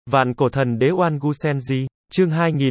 Vạn cổ thần đế Oan Gu Senji, chương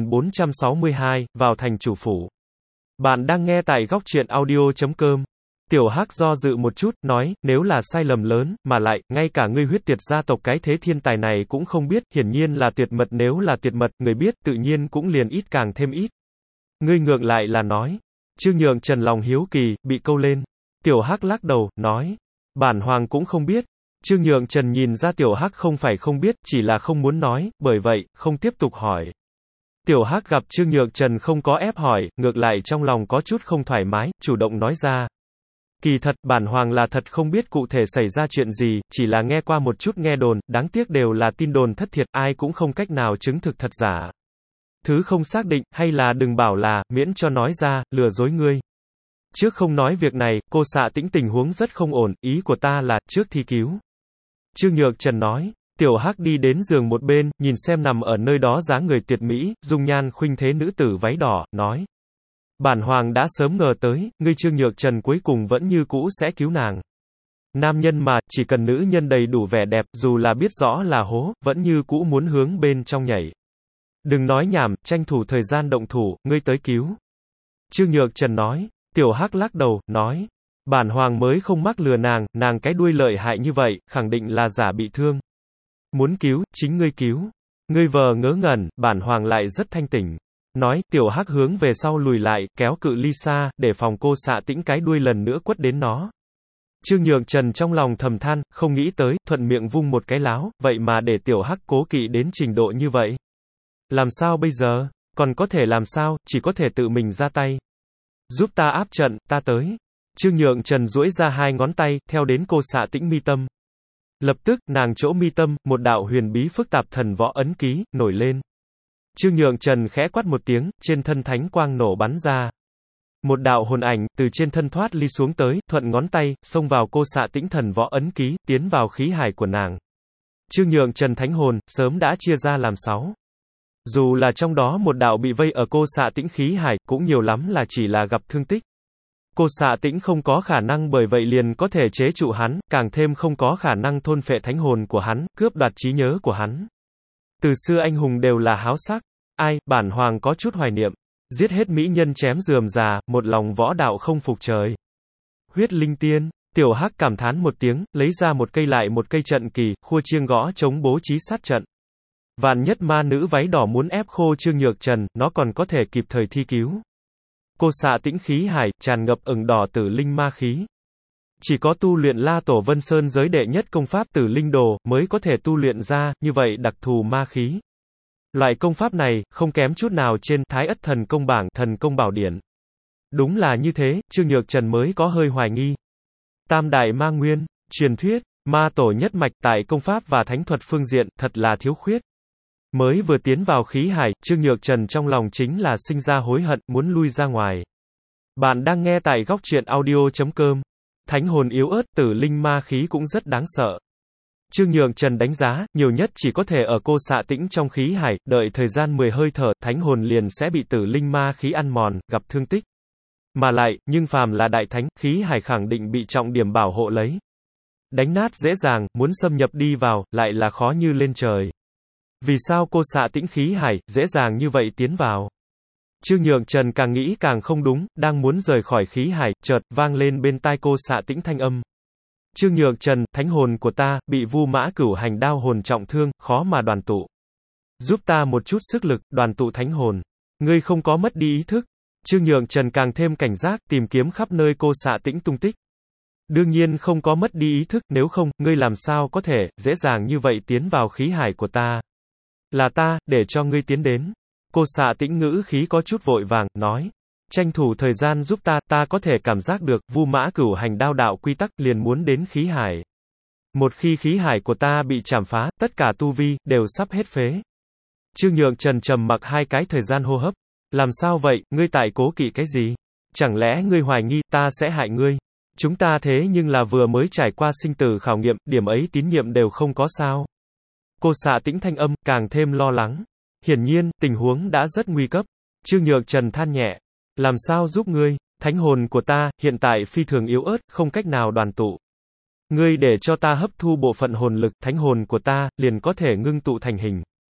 2462, vào thành chủ phủ. Bạn đang nghe tại góc truyện audio.com. Tiểu Hắc do dự một chút, nói, nếu là sai lầm lớn, mà lại, ngay cả ngươi huyết tiệt gia tộc cái thế thiên tài này cũng không biết, hiển nhiên là tuyệt mật, nếu là tuyệt mật, người biết, tự nhiên cũng liền ít càng thêm ít. Ngươi ngược lại là nói. Trương Nhượng Trần lòng hiếu kỳ, bị câu lên. Tiểu Hắc lắc đầu, nói, bản hoàng cũng không biết. Trương Nhượng Trần nhìn ra Tiểu Hắc không phải không biết, chỉ là không muốn nói, bởi vậy, không tiếp tục hỏi. Tiểu Hắc gặp Trương Nhượng Trần không có ép hỏi, ngược lại trong lòng có chút không thoải mái, chủ động nói ra. Kỳ thật, bản hoàng là thật không biết cụ thể xảy ra chuyện gì, chỉ là nghe qua một chút nghe đồn, đáng tiếc đều là tin đồn thất thiệt, ai cũng không cách nào chứng thực thật giả. Thứ không xác định, hay là đừng bảo là, miễn cho nói ra, lừa dối ngươi. Trước không nói việc này, cô Xạ Tĩnh tình huống rất không ổn, ý của ta là, trước thi cứu. Trương Nhượng Trần nói. Tiểu Hắc đi đến giường một bên, nhìn xem nằm ở nơi đó dáng người tuyệt mỹ, dung nhan khuynh thế nữ tử váy đỏ, nói. Bản hoàng đã sớm ngờ tới, ngươi Trương Nhượng Trần cuối cùng vẫn như cũ sẽ cứu nàng. Nam nhân mà, chỉ cần nữ nhân đầy đủ vẻ đẹp, dù là biết rõ là hố, vẫn như cũ muốn hướng bên trong nhảy. Đừng nói nhảm, tranh thủ thời gian động thủ, ngươi tới cứu. Trương Nhượng Trần nói. Tiểu Hắc lắc đầu, nói. Bản hoàng mới không mắc lừa nàng cái đuôi lợi hại như vậy, khẳng định là giả bị thương. Muốn cứu, chính ngươi cứu. Ngươi vờ ngớ ngẩn, bản hoàng lại rất thanh tỉnh. Nói, Tiểu Hắc hướng về sau lùi lại, kéo cự ly xa, để phòng cô Xạ Tĩnh cái đuôi lần nữa quất đến nó. Trương Nhượng Trần trong lòng thầm than, không nghĩ tới, thuận miệng vung một cái láo, vậy mà để Tiểu Hắc cố kỵ đến trình độ như vậy. Làm sao bây giờ? Còn có thể làm sao, chỉ có thể tự mình ra tay. Giúp ta áp trận, ta tới. Trương Nhượng Trần duỗi ra hai ngón tay, theo đến cô Xạ Tĩnh mi tâm. Lập tức, nàng chỗ mi tâm, một đạo huyền bí phức tạp thần võ ấn ký, nổi lên. Trương Nhượng Trần khẽ quát một tiếng, trên thân thánh quang nổ bắn ra. Một đạo hồn ảnh, từ trên thân thoát ly xuống tới, thuận ngón tay, xông vào cô Xạ Tĩnh thần võ ấn ký, tiến vào khí hải của nàng. Trương Nhượng Trần thánh hồn, sớm đã chia ra làm 6. Dù là trong đó một đạo bị vây ở cô Xạ Tĩnh khí hải, cũng nhiều lắm là chỉ là gặp thương tích. Cô Xạ Tĩnh không có khả năng bởi vậy liền có thể chế trụ hắn, càng thêm không có khả năng thôn phệ thánh hồn của hắn, cướp đoạt trí nhớ của hắn. Từ xưa anh hùng đều là háo sắc. Ai, bản hoàng có chút hoài niệm. Giết hết mỹ nhân chém rườm rà, một lòng võ đạo không phục trời. Huyết linh tiên, Tiểu Hắc cảm thán một tiếng, lấy ra một cây lại một cây trận kỳ, khua chiêng gõ chống bố trí sát trận. Vạn nhất ma nữ váy đỏ muốn ép khô Trương Nhượng Trần, nó còn có thể kịp thời thi cứu. Cô Xạ Tĩnh khí hải, tràn ngập ửng đỏ tử linh ma khí. Chỉ có tu luyện La Tổ Vân Sơn giới đệ nhất công pháp tử linh đồ, mới có thể tu luyện ra, như vậy đặc thù ma khí. Loại công pháp này, không kém chút nào trên Thái Ất Thần Công Bảng, Thần Công Bảo Điển. Đúng là như thế, Trương Nhượng Trần mới có hơi hoài nghi. Tam đại ma nguyên, truyền thuyết, ma tổ nhất mạch tại công pháp và thánh thuật phương diện, thật là thiếu khuyết. Mới vừa tiến vào khí hải, Trương Nhượng Trần trong lòng chính là sinh ra hối hận, muốn lui ra ngoài. Bạn đang nghe tại góc truyện audio.com. Thánh hồn yếu ớt, tử linh ma khí cũng rất đáng sợ. Trương Nhượng Trần đánh giá, nhiều nhất chỉ có thể ở cô Xạ Tĩnh trong khí hải, đợi thời gian 10 hơi thở, thánh hồn liền sẽ bị tử linh ma khí ăn mòn, gặp thương tích. Mà lại, nhưng phàm là đại thánh, khí hải khẳng định bị trọng điểm bảo hộ lấy. Đánh nát dễ dàng, muốn xâm nhập đi vào, lại là khó như lên trời. Vì sao cô Xạ Tĩnh khí hải, dễ dàng như vậy tiến vào? Trương Nhượng Trần càng nghĩ càng không đúng, đang muốn rời khỏi khí hải, chợt, vang lên bên tai cô Xạ Tĩnh thanh âm. Trương Nhượng Trần, thánh hồn của ta, bị Vu Mã Cửu Hành đao hồn trọng thương, khó mà đoàn tụ. Giúp ta một chút sức lực, đoàn tụ thánh hồn. Ngươi không có mất đi ý thức. Trương Nhượng Trần càng thêm cảnh giác, tìm kiếm khắp nơi cô Xạ Tĩnh tung tích. Đương nhiên không có mất đi ý thức, nếu không, ngươi làm sao có thể, dễ dàng như vậy tiến vào khí hải của ta. Là ta, để cho ngươi tiến đến. Cô Xạ Tĩnh ngữ khí có chút vội vàng, nói. Tranh thủ thời gian giúp ta có thể cảm giác được, Vu Mã Cửu Hành đao đạo quy tắc liền muốn đến khí hải. Một khi khí hải của ta bị chảm phá, tất cả tu vi, đều sắp hết phế. Trương Nhượng Trần trầm mặc hai cái thời gian hô hấp. Làm sao vậy, ngươi tại cố kỵ cái gì? Chẳng lẽ ngươi hoài nghi, ta sẽ hại ngươi? Chúng ta thế nhưng là vừa mới trải qua sinh tử khảo nghiệm, điểm ấy tín nhiệm đều không có sao. Cô Xạ Tĩnh thanh âm, càng thêm lo lắng. Hiển nhiên, tình huống đã rất nguy cấp. Trương Nhượng Trần than nhẹ. Làm sao giúp ngươi? Thánh hồn của ta, hiện tại phi thường yếu ớt, không cách nào đoàn tụ. Ngươi để cho ta hấp thu bộ phận hồn lực, thánh hồn của ta, liền có thể ngưng tụ thành hình.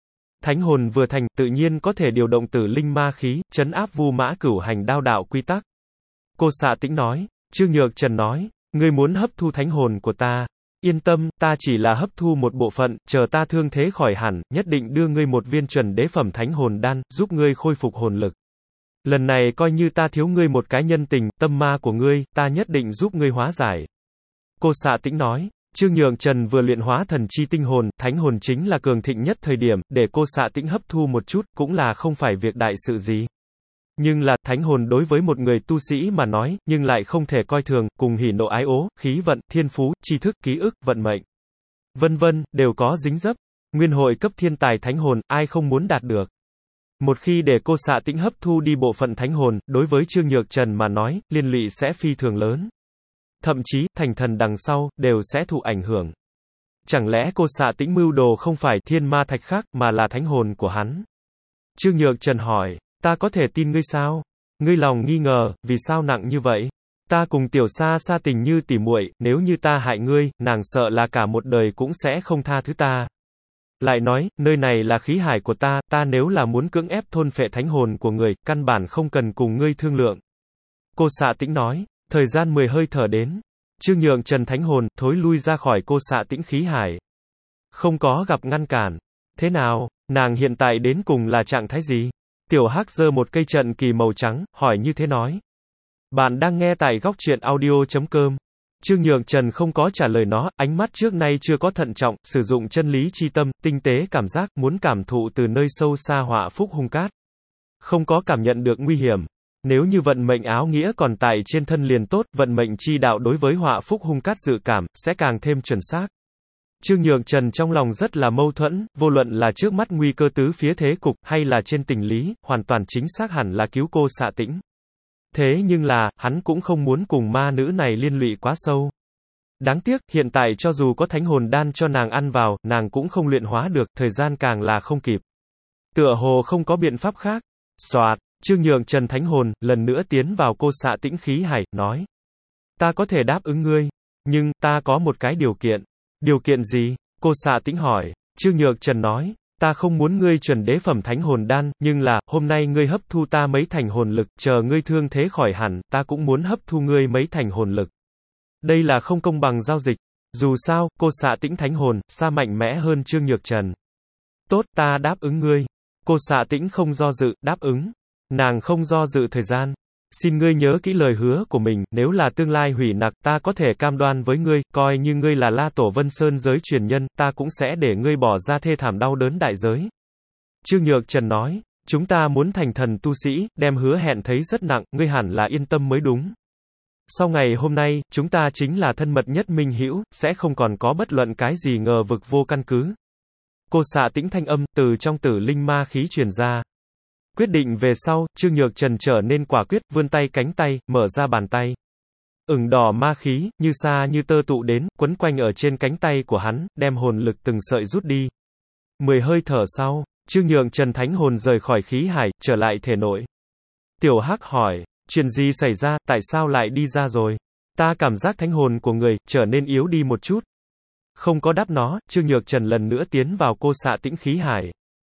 Thánh hồn vừa thành, tự nhiên có thể điều động tử linh ma khí, trấn áp Vu Mã Cửu Hành đao đạo quy tắc. Cô Xạ Tĩnh nói. Trương Nhược Trần nói, ngươi muốn hấp thu thánh hồn của ta. Yên tâm, ta chỉ là hấp thu một bộ phận, chờ ta thương thế khỏi hẳn, nhất định đưa ngươi một viên chuẩn đế phẩm thánh hồn đan, giúp ngươi khôi phục hồn lực. Lần này coi như ta thiếu ngươi một cái nhân tình, tâm ma của ngươi, ta nhất định giúp ngươi hóa giải. Cô Xạ Tĩnh nói. Trương Nhược Trần vừa luyện hóa thần chi tinh hồn, thánh hồn chính là cường thịnh nhất thời điểm, để cô Xạ Tĩnh hấp thu một chút, cũng là không phải việc đại sự gì. Nhưng là, thánh hồn đối với một người tu sĩ mà nói, nhưng lại không thể coi thường, cùng hỉ nộ ái ố, khí vận, thiên phú, tri thức, ký ức, vận mệnh, vân vân, đều có dính dấp. Nguyên hội cấp thiên tài thánh hồn, ai không muốn đạt được. Một khi để cô Xạ Tĩnh hấp thu đi bộ phận thánh hồn, đối với Trương Nhược Trần mà nói, liên lụy sẽ phi thường lớn. Thậm chí, thành thần đằng sau, đều sẽ thụ ảnh hưởng. Chẳng lẽ cô Xạ Tĩnh mưu đồ không phải thiên ma thạch khác, mà là thánh hồn của hắn? Trương Nhược Trần hỏi, ta có thể tin ngươi sao? Ngươi lòng nghi ngờ, vì sao nặng như vậy? Ta cùng Tiểu Sa Sa tình như tỉ muội, nếu như ta hại ngươi, nàng sợ là cả một đời cũng sẽ không tha thứ ta. Lại nói, nơi này là khí hải của ta, ta nếu là muốn cưỡng ép thôn phệ thánh hồn của người, căn bản không cần cùng ngươi thương lượng. Cô Xạ Tĩnh nói. Thời gian 10 hơi thở đến. Trương Nhược Trần thánh hồn, thối lui ra khỏi cô Xạ Tĩnh khí hải. Không có gặp ngăn cản. Thế nào, nàng hiện tại đến cùng là trạng thái gì? Tiểu Hắc giơ một cây trận kỳ màu trắng, hỏi như thế nói. Bạn đang nghe tại góc truyện audio.com. Trương Nhược Trần không có trả lời nó, ánh mắt trước nay chưa có thận trọng, sử dụng chân lý chi tâm, tinh tế cảm giác, muốn cảm thụ từ nơi sâu xa họa phúc hung cát. Không có cảm nhận được nguy hiểm. Nếu như vận mệnh áo nghĩa còn tại trên thân liền tốt, vận mệnh chi đạo đối với họa phúc hung cát dự cảm, sẽ càng thêm chuẩn xác. Trương Nhược Trần trong lòng rất là mâu thuẫn, vô luận là trước mắt nguy cơ tứ phía thế cục, hay là trên tình lý, hoàn toàn chính xác hẳn là cứu cô Xạ Tĩnh. Thế nhưng là, hắn cũng không muốn cùng ma nữ này liên lụy quá sâu. Đáng tiếc, hiện tại cho dù có thánh hồn đan cho nàng ăn vào, nàng cũng không luyện hóa được, thời gian càng là không kịp. Tựa hồ không có biện pháp khác. Soạt. Trương Nhược Trần thánh hồn, lần nữa tiến vào cô Xạ Tĩnh khí hải, nói. Ta có thể đáp ứng ngươi. Nhưng, ta có một cái điều kiện. Điều kiện gì? Cô Xạ Tĩnh hỏi. Trương Nhược Trần nói. Ta không muốn ngươi chuẩn đế phẩm thánh hồn đan, nhưng là, hôm nay ngươi hấp thu ta mấy thành hồn lực, chờ ngươi thương thế khỏi hẳn, ta cũng muốn hấp thu ngươi mấy thành hồn lực. Đây là không công bằng giao dịch. Dù sao, cô Xạ Tĩnh thánh hồn, xa mạnh mẽ hơn Trương Nhược Trần. Tốt, ta đáp ứng ngươi. Cô Xạ Tĩnh không do dự, đáp ứng. Nàng không do dự thời gian. Xin ngươi nhớ kỹ lời hứa của mình, nếu là tương lai hủy nặc, ta có thể cam đoan với ngươi, coi như ngươi là La Tổ Vân Sơn giới truyền nhân, ta cũng sẽ để ngươi bỏ ra thê thảm đau đớn đại giới. Trương Nhược Trần nói, chúng ta muốn thành thần tu sĩ, đem hứa hẹn thấy rất nặng, ngươi hẳn là yên tâm mới đúng. Sau ngày hôm nay, chúng ta chính là thân mật nhất minh hữu, sẽ không còn có bất luận cái gì ngờ vực vô căn cứ. Cô Xạ Tĩnh thanh âm, từ trong tử linh ma khí truyền ra. Quyết định về sau, Trương Nhược Trần trở nên quả quyết, vươn tay cánh tay, mở ra bàn tay. Ửng đỏ ma khí, như sa như tơ tụ đến, quấn quanh ở trên cánh tay của hắn, đem hồn lực từng sợi rút đi. 10 hơi thở sau, Trương Nhược Trần thánh hồn rời khỏi khí hải, trở lại thể nội. Tiểu Hắc hỏi, chuyện gì xảy ra, tại sao lại đi ra rồi? Ta cảm giác thánh hồn của người, trở nên yếu đi một chút. Không có đáp nó, Trương Nhược Trần lần nữa tiến vào cô Xạ Tĩnh khí hải.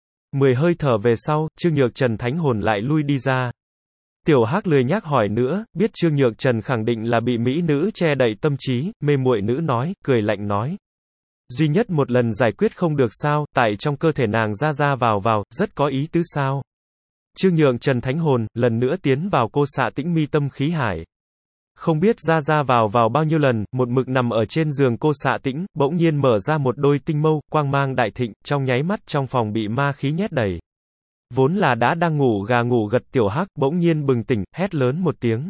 10 hơi thở về sau, Trương Nhược Trần thánh hồn lại lui đi ra. Tiểu Hắc lười nhác hỏi nữa, biết Trương Nhược Trần khẳng định là bị mỹ nữ che đậy tâm trí, mê muội nữ nói, cười lạnh nói. Duy nhất một lần giải quyết không được sao, tại trong cơ thể nàng ra ra vào vào, rất có ý tứ sao. Trương Nhược Trần thánh hồn, lần nữa tiến vào cô Xạ Tĩnh mi tâm khí hải. Không biết ra ra vào vào bao nhiêu lần, một mực nằm ở trên giường cô Xạ Tĩnh, bỗng nhiên mở ra một đôi tinh mâu, quang mang đại thịnh, trong nháy mắt trong phòng bị ma khí nhét đầy. Vốn là đã đang ngủ gà ngủ gật Tiểu Hắc, bỗng nhiên bừng tỉnh, hét lớn một tiếng.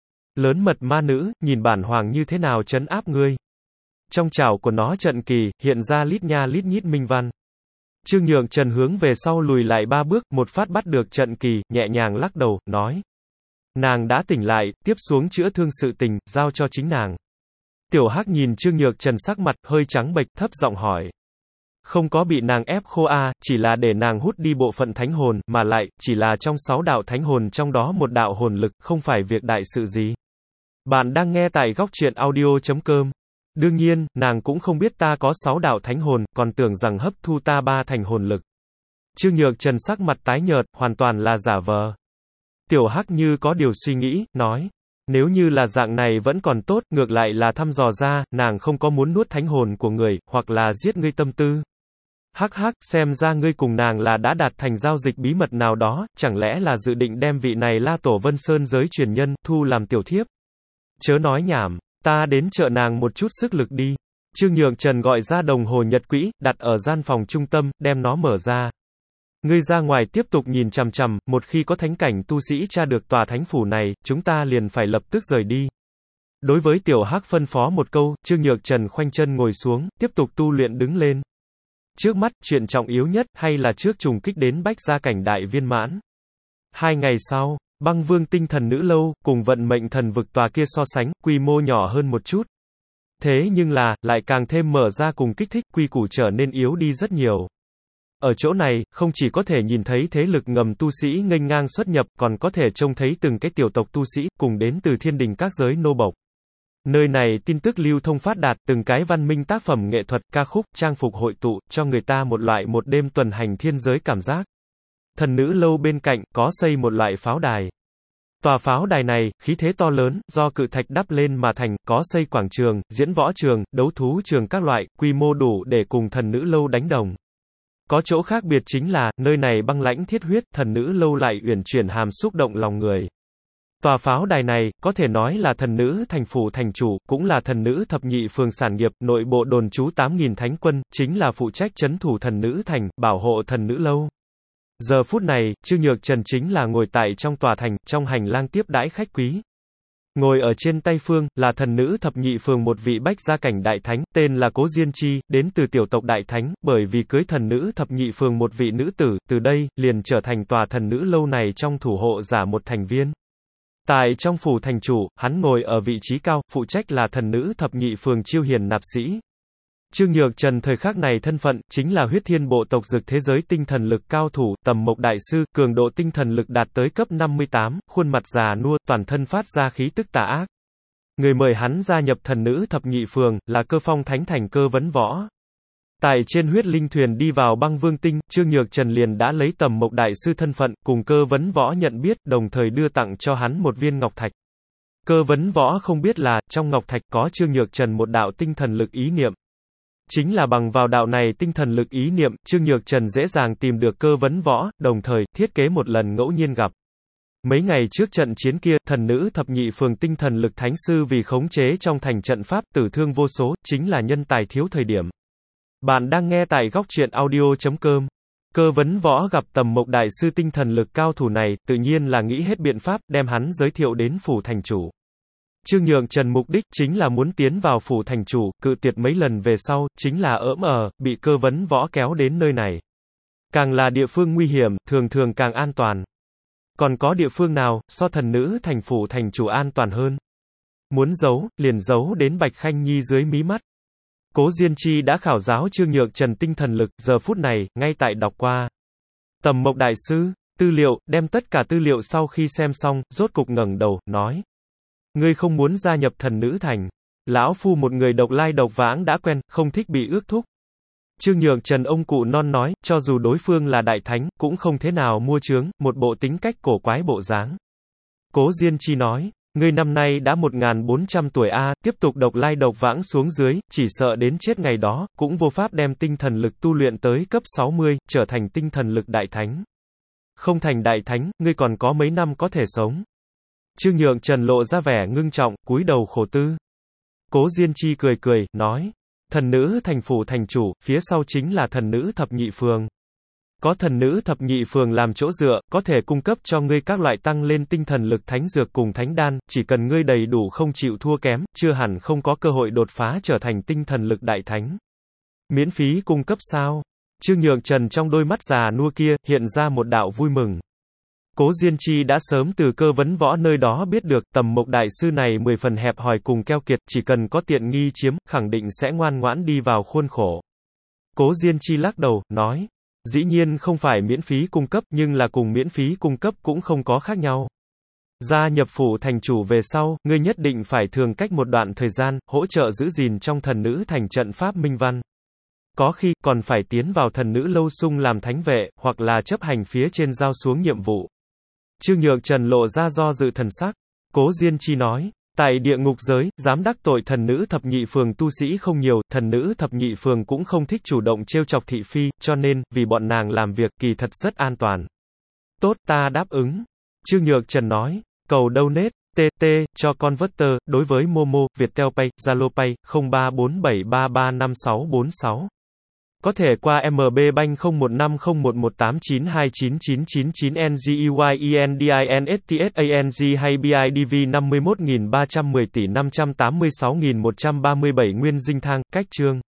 Lớn mật ma nữ, nhìn bản hoàng như thế nào trấn áp ngươi. Trong chảo của nó trận kỳ, hiện ra lít nha lít nhít minh văn. Trương Nhược Trần hướng về sau lùi lại 3 bước, một phát bắt được trận kỳ, nhẹ nhàng lắc đầu, nói. Nàng đã tỉnh lại, tiếp xuống chữa thương sự tình, giao cho chính nàng. Tiểu Hắc nhìn Trương Nhược Trần sắc mặt, hơi trắng bệch, thấp giọng hỏi. Không có bị nàng ép khô chỉ là để nàng hút đi bộ phận thánh hồn, mà lại, chỉ là trong 6 đạo thánh hồn trong đó một đạo hồn lực, không phải việc đại sự gì. Bạn đang nghe tại góc truyện audio.com. Đương nhiên, nàng cũng không biết ta có 6 đạo thánh hồn, còn tưởng rằng hấp thu ta 3 thành hồn lực. Trương Nhược Trần sắc mặt tái nhợt, hoàn toàn là giả vờ. Tiểu Hắc như có điều suy nghĩ, nói. Nếu như là dạng này vẫn còn tốt, ngược lại là thăm dò ra, nàng không có muốn nuốt thánh hồn của người, hoặc là giết ngươi tâm tư. Hắc hắc, xem ra ngươi cùng nàng là đã đạt thành giao dịch bí mật nào đó, chẳng lẽ là dự định đem vị này La Tổ Vân Sơn giới truyền nhân, thu làm tiểu thiếp. Chớ nói nhảm, ta đến trợ nàng một chút sức lực đi. Trương Nhược Trần gọi ra đồng hồ nhật quỹ, đặt ở gian phòng trung tâm, đem nó mở ra. Ngươi ra ngoài tiếp tục nhìn chằm chằm, một khi có thánh cảnh tu sĩ tra được tòa thánh phủ này, chúng ta liền phải lập tức rời đi. Đối với Tiểu Hắc phân phó một câu, Trương Nhược Trần khoanh chân ngồi xuống, tiếp tục tu luyện đứng lên. Trước mắt, chuyện trọng yếu nhất, hay là trước trùng kích đến bách gia cảnh đại viên mãn. 2 ngày sau, Băng Vương tinh thần nữ lâu, cùng vận mệnh thần vực tòa kia so sánh, quy mô nhỏ hơn một chút. Thế nhưng là, lại càng thêm mở ra cùng kích thích, quy củ trở nên yếu đi rất nhiều. Ở chỗ này, không chỉ có thể nhìn thấy thế lực ngầm tu sĩ nghênh ngang xuất nhập, còn có thể trông thấy từng cái tiểu tộc tu sĩ, cùng đến từ thiên đình các giới nô bộc. Nơi này tin tức lưu thông phát đạt, từng cái văn minh tác phẩm nghệ thuật, ca khúc, trang phục hội tụ, cho người ta một loại một đêm tuần hành thiên giới cảm giác. Thần nữ lâu bên cạnh, có xây một loại pháo đài. Tòa pháo đài này, khí thế to lớn, do cự thạch đắp lên mà thành, có xây quảng trường, diễn võ trường, đấu thú trường các loại, quy mô đủ để cùng thần nữ lâu đánh đồng. Có chỗ khác biệt chính là, nơi này băng lãnh thiết huyết, thần nữ lâu lại uyển chuyển hàm xúc động lòng người. Tòa pháo đài này, có thể nói là thần nữ thành phủ thành chủ, cũng là thần nữ thập nhị phường sản nghiệp, nội bộ đồn trú 8.000 thánh quân, chính là phụ trách trấn thủ thần nữ thành, bảo hộ thần nữ lâu. Giờ phút này, Trương Nhược Trần chính là ngồi tại trong tòa thành, trong hành lang tiếp đãi khách quý. Ngồi ở trên tay phương, là thần nữ thập nhị phường một vị bách gia cảnh đại thánh, tên là Cố Diên Chi, đến từ tiểu tộc đại thánh, bởi vì cưới thần nữ thập nhị phường một vị nữ tử, từ đây, liền trở thành tòa thần nữ lâu này trong thủ hộ giả một thành viên. Tại trong phủ thành chủ, hắn ngồi ở vị trí cao, phụ trách là thần nữ thập nhị phường chiêu hiền nạp sĩ. Trương Nhược Trần thời khắc này thân phận, chính là huyết thiên bộ tộc dực thế giới tinh thần lực cao thủ, tầm mộc đại sư, cường độ tinh thần lực đạt tới cấp 58, khuôn mặt già nua, toàn thân phát ra khí tức tà ác. Người mời hắn gia nhập thần nữ thập nhị phường, là Cơ Phong Thánh Thành Cơ Vấn Võ. Tại trên huyết linh thuyền đi vào băng vương tinh, Trương Nhược Trần liền đã lấy tầm mộc đại sư thân phận, cùng Cơ Vấn Võ nhận biết, đồng thời đưa tặng cho hắn một viên ngọc thạch. Cơ Vấn Võ không biết là, trong ngọc thạch có Trương Nhược Trần một đạo tinh thần lực ý niệm. Chính là bằng vào đạo này tinh thần lực ý niệm, Trương Nhược Trần dễ dàng tìm được Cơ Vấn Võ, đồng thời, thiết kế một lần ngẫu nhiên gặp. Mấy ngày trước trận chiến kia, thần nữ thập nhị phường tinh thần lực thánh sư vì khống chế trong thành trận pháp tử thương vô số, chính là nhân tài thiếu thời điểm. Bạn đang nghe tại góc truyện audio.com. Cơ Vấn Võ gặp tầm mộc đại sư tinh thần lực cao thủ này, tự nhiên là nghĩ hết biện pháp, đem hắn giới thiệu đến phủ thành chủ. Trương Nhược Trần mục đích chính là muốn tiến vào phủ thành chủ, cự tuyệt mấy lần về sau, chính là bị Cơ Vấn Võ kéo đến nơi này. Càng là địa phương nguy hiểm, thường thường càng an toàn. Còn có địa phương nào, so thần nữ thành phủ thành chủ an toàn hơn? Muốn giấu, liền giấu đến Bạch Khanh Nhi dưới mí mắt. Cố Diên Chi đã khảo giáo Trương Nhược Trần tinh thần lực, giờ phút này, ngay tại đọc qua. Tầm mộc đại sư, tư liệu, đem tất cả tư liệu sau khi xem xong, rốt cục ngẩng đầu, nói. Ngươi không muốn gia nhập thần nữ thành. Lão phu một người độc lai độc vãng đã quen, không thích bị ước thúc. Trương Nhược Trần ông cụ non nói, cho dù đối phương là đại thánh, cũng không thế nào mua chướng, một bộ tính cách cổ quái bộ dáng. Cố Diên Chi nói, ngươi năm nay đã 1400 tuổi a, tiếp tục độc lai độc vãng xuống dưới, chỉ sợ đến chết ngày đó, cũng vô pháp đem tinh thần lực tu luyện tới cấp 60, trở thành tinh thần lực đại thánh. Không thành đại thánh, ngươi còn có mấy năm có thể sống. Trương Nhược Trần lộ ra vẻ ngưng trọng, cúi đầu khổ tư. Cố Diên Chi cười cười, nói, thần nữ thành phủ thành chủ, phía sau chính là thần nữ thập nhị phường. Có thần nữ thập nhị phường làm chỗ dựa, có thể cung cấp cho ngươi các loại tăng lên tinh thần lực thánh dược cùng thánh đan, chỉ cần ngươi đầy đủ không chịu thua kém, chưa hẳn không có cơ hội đột phá trở thành tinh thần lực đại thánh. Miễn phí cung cấp sao? Trương Nhược Trần trong đôi mắt già nua kia, hiện ra một đạo vui mừng. Cố Diên Chi đã sớm từ Cơ Vấn Võ nơi đó biết được, tầm mộc đại sư này 10 phần hẹp hòi cùng keo kiệt, chỉ cần có tiện nghi chiếm, khẳng định sẽ ngoan ngoãn đi vào khuôn khổ. Cố Diên Chi lắc đầu, nói, dĩ nhiên không phải miễn phí cung cấp, nhưng là cùng miễn phí cung cấp cũng không có khác nhau. Gia nhập phủ thành chủ về sau, ngươi nhất định phải thường cách một đoạn thời gian, hỗ trợ giữ gìn trong thần nữ thành trận pháp minh văn. Có khi, còn phải tiến vào thần nữ lâu sung làm thánh vệ, hoặc là chấp hành phía trên giao xuống nhiệm vụ. Trương Nhược Trần lộ ra do dự thần sắc. Cố Diên Chi nói, tại địa ngục giới, dám đắc tội thần nữ thập nhị phường tu sĩ không nhiều, thần nữ thập nhị phường cũng không thích chủ động trêu chọc thị phi, cho nên, vì bọn nàng làm việc, kỳ thật rất an toàn. Tốt, ta đáp ứng. Trương Nhược Trần nói, cầu donate, TT, cho converter, đối với Momo, Viettel Pay, Zalo Pay, 0347335646. Có thể qua MB Bank 015011892999 NGEYENDINSTSANG hay BIDV 51310 tỷ 586137 Nguyên Dinh Thang, cách Trương